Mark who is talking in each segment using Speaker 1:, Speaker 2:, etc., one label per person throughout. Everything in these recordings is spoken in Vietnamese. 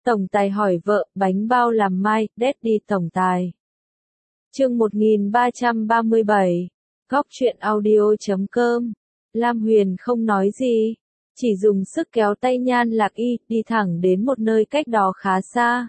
Speaker 1: Tổng tài hỏi vợ, bánh bao làm mai, Daddy tổng tài. Chương 1337. Góc truyện audio.com. Lam Huyền không nói gì, chỉ dùng sức kéo tay Nhan Lạc Y, đi thẳng đến một nơi cách đó khá xa.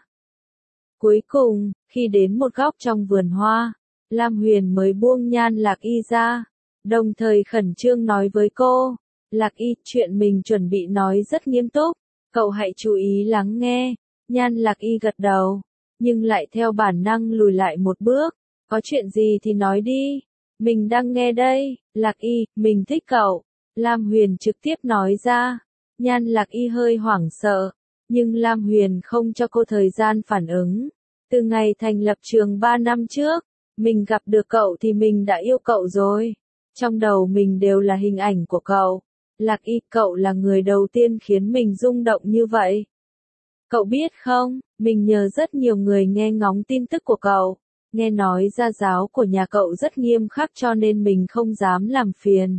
Speaker 1: Cuối cùng, khi đến một góc trong vườn hoa, Lam Huyền mới buông Nhan Lạc Y ra, đồng thời khẩn trương nói với cô, Lạc Y, chuyện mình chuẩn bị nói rất nghiêm túc, cậu hãy chú ý lắng nghe. Nhan Lạc Y gật đầu, nhưng lại theo bản năng lùi lại một bước, có chuyện gì thì nói đi, mình đang nghe đây. Lạc Y, mình thích cậu. Lam Huyền trực tiếp nói ra. Nhan Lạc Y hơi hoảng sợ, nhưng Lam Huyền không cho cô thời gian phản ứng. Từ ngày thành lập trường 3 năm trước, mình gặp được cậu thì mình đã yêu cậu rồi. Trong đầu mình đều là hình ảnh của cậu. Lạc Y, cậu là người đầu tiên khiến mình rung động như vậy. Cậu biết không, mình nhờ rất nhiều người nghe ngóng tin tức của cậu. Nghe nói gia giáo của nhà cậu rất nghiêm khắc cho nên mình không dám làm phiền.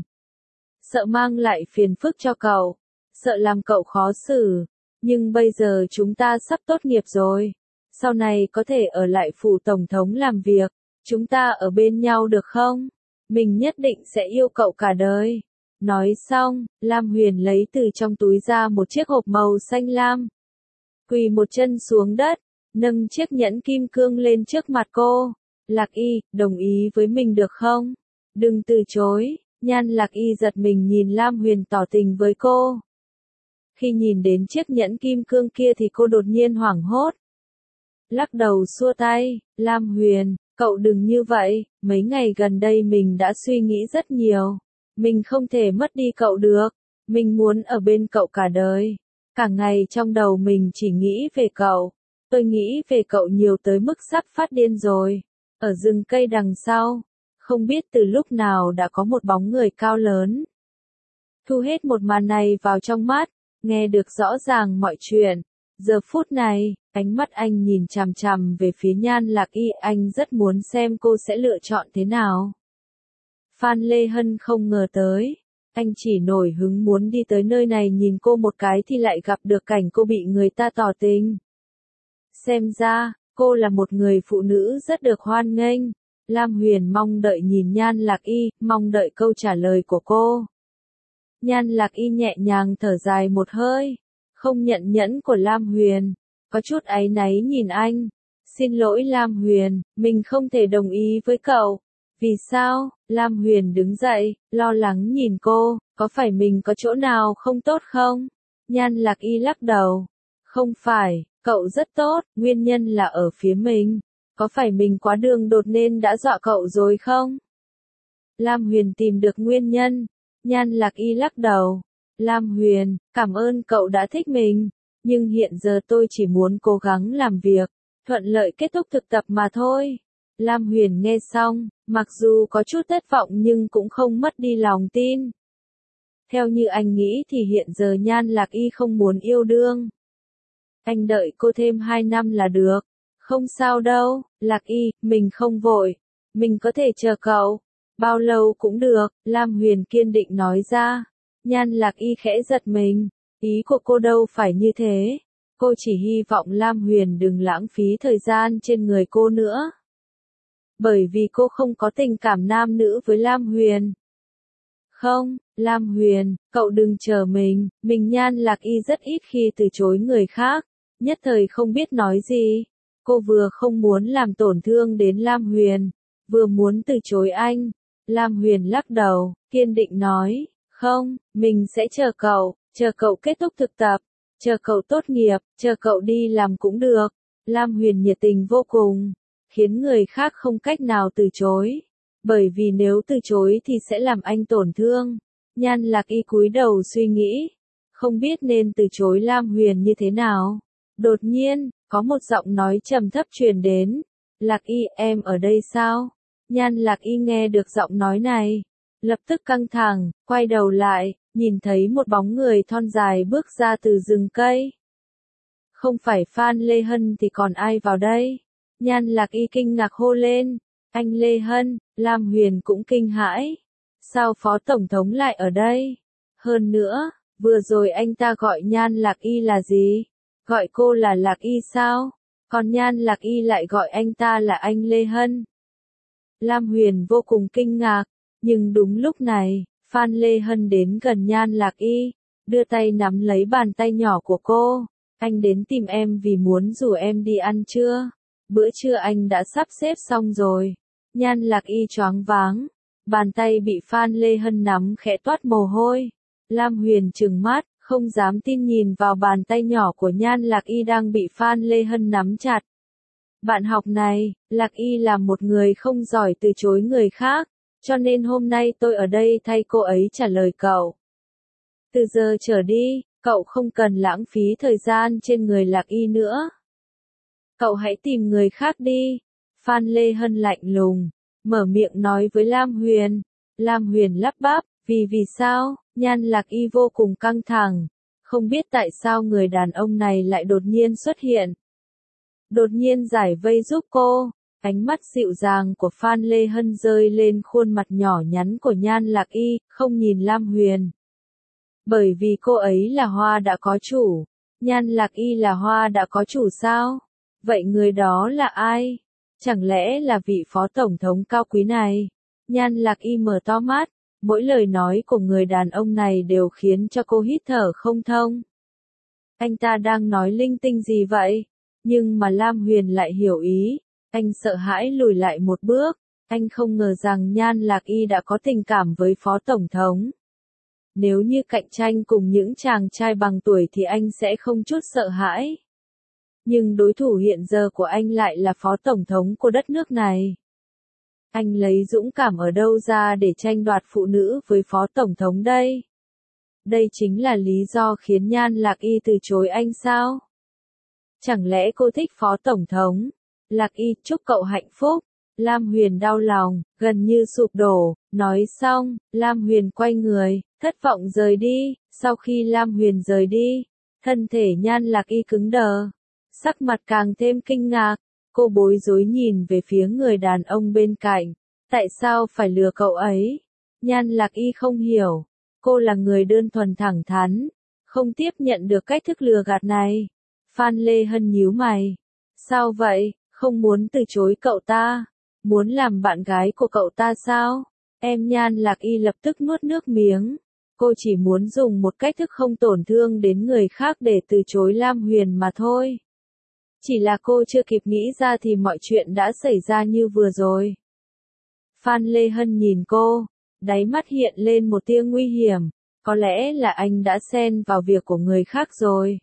Speaker 1: Sợ mang lại phiền phức cho cậu, sợ làm cậu khó xử. Nhưng bây giờ chúng ta sắp tốt nghiệp rồi. Sau này có thể ở lại phủ tổng thống làm việc. Chúng ta ở bên nhau được không? Mình nhất định sẽ yêu cậu cả đời. Nói xong, Lam Huyền lấy từ trong túi ra một chiếc hộp màu xanh lam. Quỳ một chân xuống đất, nâng chiếc nhẫn kim cương lên trước mặt cô. Lạc Y, đồng ý với mình được không? Đừng từ chối. Nhan Lạc Y giật mình nhìn Lam Huyền tỏ tình với cô. Khi nhìn đến chiếc nhẫn kim cương kia thì cô đột nhiên hoảng hốt. Lắc đầu xua tay, Lam Huyền, cậu đừng như vậy, mấy ngày gần đây mình đã suy nghĩ rất nhiều. Mình không thể mất đi cậu được, mình muốn ở bên cậu cả đời. Cả ngày trong đầu mình chỉ nghĩ về cậu. Tôi nghĩ về cậu nhiều tới mức sắp phát điên rồi. Ở rừng cây đằng sau, không biết từ lúc nào đã có một bóng người cao lớn. Thu hết một màn này vào trong mắt, nghe được rõ ràng mọi chuyện. Giờ phút này, ánh mắt anh nhìn chằm chằm về phía Nhan Lạc Y, anh rất muốn xem cô sẽ lựa chọn thế nào. Phan Lê Hân không ngờ tới. Anh chỉ nổi hứng muốn đi tới nơi này nhìn cô một cái thì lại gặp được cảnh cô bị người ta tỏ tình. Xem ra, cô là một người phụ nữ rất được hoan nghênh. Lam Huyền mong đợi nhìn Nhan Lạc Y, mong đợi câu trả lời của cô. Nhan Lạc Y nhẹ nhàng thở dài một hơi, không nhận nhẫn của Lam Huyền, có chút áy náy nhìn anh. Xin lỗi Lam Huyền, mình không thể đồng ý với cậu. Vì sao? Lam Huyền đứng dậy, lo lắng nhìn cô, có phải mình có chỗ nào không tốt không? Nhan Lạc Y lắc đầu. Không phải, cậu rất tốt, nguyên nhân là ở phía mình. Có phải mình quá đường đột nên đã dọa cậu rồi không? Lam Huyền tìm được nguyên nhân. Nhan Lạc Y lắc đầu. Lam Huyền, cảm ơn cậu đã thích mình. Nhưng hiện giờ tôi chỉ muốn cố gắng làm việc, thuận lợi kết thúc thực tập mà thôi. Lam Huyền nghe xong, mặc dù có chút thất vọng nhưng cũng không mất đi lòng tin. Theo như anh nghĩ thì hiện giờ Nhan Lạc Y không muốn yêu đương. Anh đợi cô thêm 2 năm là được. Không sao đâu, Lạc Y, mình không vội. Mình có thể chờ cậu. Bao lâu cũng được, Lam Huyền kiên định nói ra. Nhan Lạc Y khẽ giật mình. Ý của cô đâu phải như thế. Cô chỉ hy vọng Lam Huyền đừng lãng phí thời gian trên người cô nữa. Bởi vì cô không có tình cảm nam nữ với Lam Huyền. Không, Lam Huyền, cậu đừng chờ mình Nhan Lạc Y rất ít khi từ chối người khác, nhất thời không biết nói gì. Cô vừa không muốn làm tổn thương đến Lam Huyền, vừa muốn từ chối anh. Lam Huyền lắc đầu, kiên định nói, không, mình sẽ chờ cậu kết thúc thực tập, chờ cậu tốt nghiệp, chờ cậu đi làm cũng được. Lam Huyền nhiệt tình vô cùng, khiến người khác không cách nào từ chối. Bởi vì nếu từ chối thì sẽ làm anh tổn thương. Nhan Lạc Y cúi đầu suy nghĩ, không biết nên từ chối Lam Huyền như thế nào. Đột nhiên, có một giọng nói trầm thấp truyền đến. Lạc Y, em ở đây sao? Nhan Lạc Y nghe được giọng nói này, lập tức căng thẳng, quay đầu lại, nhìn thấy một bóng người thon dài bước ra từ rừng cây. Không phải Phan Lê Hân thì còn ai vào đây? Nhan Lạc Y kinh ngạc hô lên. Anh Lê Hân. Lam Huyền cũng kinh hãi. Sao Phó Tổng thống lại ở đây? Hơn nữa, vừa rồi anh ta gọi Nhan Lạc Y là gì? Gọi cô là Lạc Y sao? Còn Nhan Lạc Y lại gọi anh ta là anh Lê Hân. Lam Huyền vô cùng kinh ngạc, nhưng đúng lúc này, Phan Lê Hân đến gần Nhan Lạc Y, đưa tay nắm lấy bàn tay nhỏ của cô. Anh đến tìm em vì muốn rủ em đi ăn trưa. Bữa trưa anh đã sắp xếp xong rồi. Nhan Lạc Y choáng váng, bàn tay bị Phan Lê Hân nắm khẽ toát mồ hôi. Lam Huyền trừng mắt, không dám tin nhìn vào bàn tay nhỏ của Nhan Lạc Y đang bị Phan Lê Hân nắm chặt. Bạn học này, Lạc Y là một người không giỏi từ chối người khác, cho nên hôm nay tôi ở đây thay cô ấy trả lời cậu. Từ giờ trở đi, cậu không cần lãng phí thời gian trên người Lạc Y nữa. Cậu hãy tìm người khác đi. Phan Lê Hân lạnh lùng, mở miệng nói với Lam Huyền. Lam Huyền lắp bắp, vì sao? Nhan Lạc Y vô cùng căng thẳng, không biết tại sao người đàn ông này lại đột nhiên xuất hiện. Đột nhiên giải vây giúp cô, ánh mắt dịu dàng của Phan Lê Hân rơi lên khuôn mặt nhỏ nhắn của Nhan Lạc Y, không nhìn Lam Huyền. Bởi vì cô ấy là hoa đã có chủ. Nhan Lạc Y là hoa đã có chủ sao? Vậy người đó là ai? Chẳng lẽ là vị phó tổng thống cao quý này? Nhan Lạc Y mở to mắt, mỗi lời nói của người đàn ông này đều khiến cho cô hít thở không thông. Anh ta đang nói linh tinh gì vậy? Nhưng mà Lam Huyền lại hiểu ý, anh sợ hãi lùi lại một bước, anh không ngờ rằng Nhan Lạc Y đã có tình cảm với phó tổng thống. Nếu như cạnh tranh cùng những chàng trai bằng tuổi thì anh sẽ không chút sợ hãi. Nhưng đối thủ hiện giờ của anh lại là phó tổng thống của đất nước này. Anh lấy dũng cảm ở đâu ra để tranh đoạt phụ nữ với phó tổng thống đây? Đây chính là lý do khiến Nhan Lạc Y từ chối anh sao? Chẳng lẽ cô thích phó tổng thống? Lạc Y, chúc cậu hạnh phúc. Lam Huyền đau lòng, gần như sụp đổ, nói xong, Lam Huyền quay người, thất vọng rời đi. Sau khi Lam Huyền rời đi, thân thể Nhan Lạc Y cứng đờ, sắc mặt càng thêm kinh ngạc, cô bối rối nhìn về phía người đàn ông bên cạnh. Tại sao phải lừa cậu ấy? Nhan Lạc Y không hiểu, cô là người đơn thuần thẳng thắn, không tiếp nhận được cách thức lừa gạt này. Phan Lê Hân nhíu mày. Sao vậy, không muốn từ chối cậu ta? Muốn làm bạn gái của cậu ta sao? Em Nhan Lạc Y lập tức nuốt nước miếng. Cô chỉ muốn dùng một cách thức không tổn thương đến người khác để từ chối Lam Huyền mà thôi. Chỉ là cô chưa kịp nghĩ ra thì mọi chuyện đã xảy ra như vừa rồi. Phan Lê Hân nhìn cô, đáy mắt hiện lên một tia nguy hiểm. Có lẽ là anh đã xen vào việc của người khác rồi.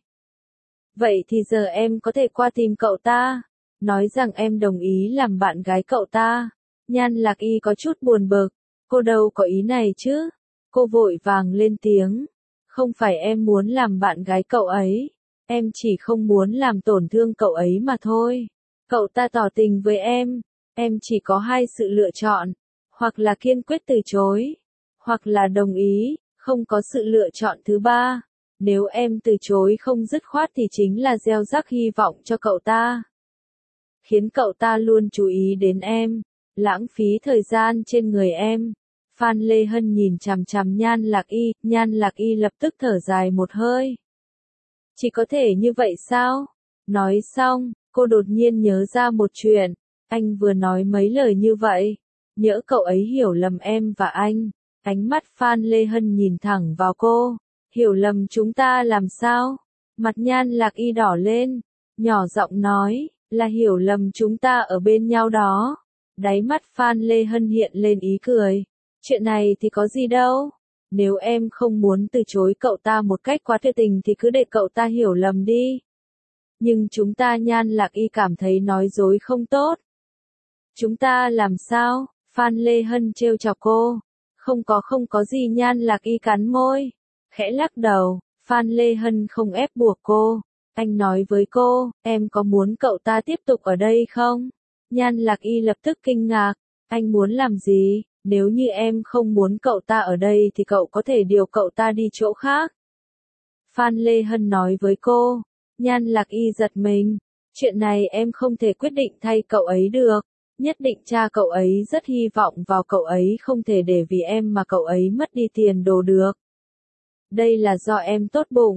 Speaker 1: Vậy thì giờ em có thể qua tìm cậu ta, nói rằng em đồng ý làm bạn gái cậu ta. Nhan Lạc Y có chút buồn bực, cô đâu có ý này chứ. Cô vội vàng lên tiếng, không phải em muốn làm bạn gái cậu ấy, em chỉ không muốn làm tổn thương cậu ấy mà thôi. Cậu ta tỏ tình với em chỉ có hai sự lựa chọn, hoặc là kiên quyết từ chối, hoặc là đồng ý, không có sự lựa chọn thứ ba. Nếu em từ chối không dứt khoát thì chính là gieo rắc hy vọng cho cậu ta, khiến cậu ta luôn chú ý đến em, lãng phí thời gian trên người em. Phan Lê Hân nhìn chằm chằm Nhan Lạc Y lập tức thở dài một hơi. Chỉ có thể như vậy sao? Nói xong, cô đột nhiên nhớ ra một chuyện, anh vừa nói mấy lời như vậy, nhỡ cậu ấy hiểu lầm em và anh. Ánh mắt Phan Lê Hân nhìn thẳng vào cô, hiểu lầm chúng ta làm sao? Mặt Nhan Lạc Y đỏ lên, nhỏ giọng nói, là hiểu lầm chúng ta ở bên nhau đó. Đáy mắt Phan Lê Hân hiện lên ý cười. Chuyện này thì có gì đâu. Nếu em không muốn từ chối cậu ta một cách quá tuyệt tình thì cứ để cậu ta hiểu lầm đi. Nhưng chúng ta Nhan Lạc Y cảm thấy nói dối không tốt. Chúng ta làm sao? Phan Lê Hân trêu chọc cô. Không có gì. Nhan Lạc Y cắn môi, khẽ lắc đầu. Phan Lê Hân không ép buộc cô. Anh nói với cô, em có muốn cậu ta tiếp tục ở đây không? Nhan Lạc Y lập tức kinh ngạc. Anh muốn làm gì? Nếu như em không muốn cậu ta ở đây thì cậu có thể điều cậu ta đi chỗ khác. Phan Lê Hân nói với cô. Nhan Lạc Y giật mình. Chuyện này em không thể quyết định thay cậu ấy được. Nhất định cha cậu ấy rất hy vọng vào cậu ấy, không thể để vì em mà cậu ấy mất đi tiền đồ được. Đây là do em tốt bụng,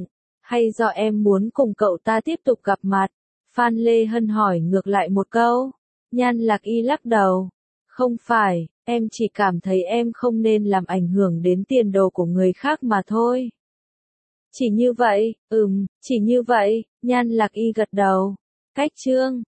Speaker 1: Hay do em muốn cùng cậu ta tiếp tục gặp mặt? Phan Lê Hân hỏi ngược lại một câu. Nhan Lạc Y lắc đầu. Không phải, em chỉ cảm thấy em không nên làm ảnh hưởng đến tiền đồ của người khác mà thôi. Chỉ như vậy, chỉ như vậy, Nhan Lạc Y gật đầu. Cách chương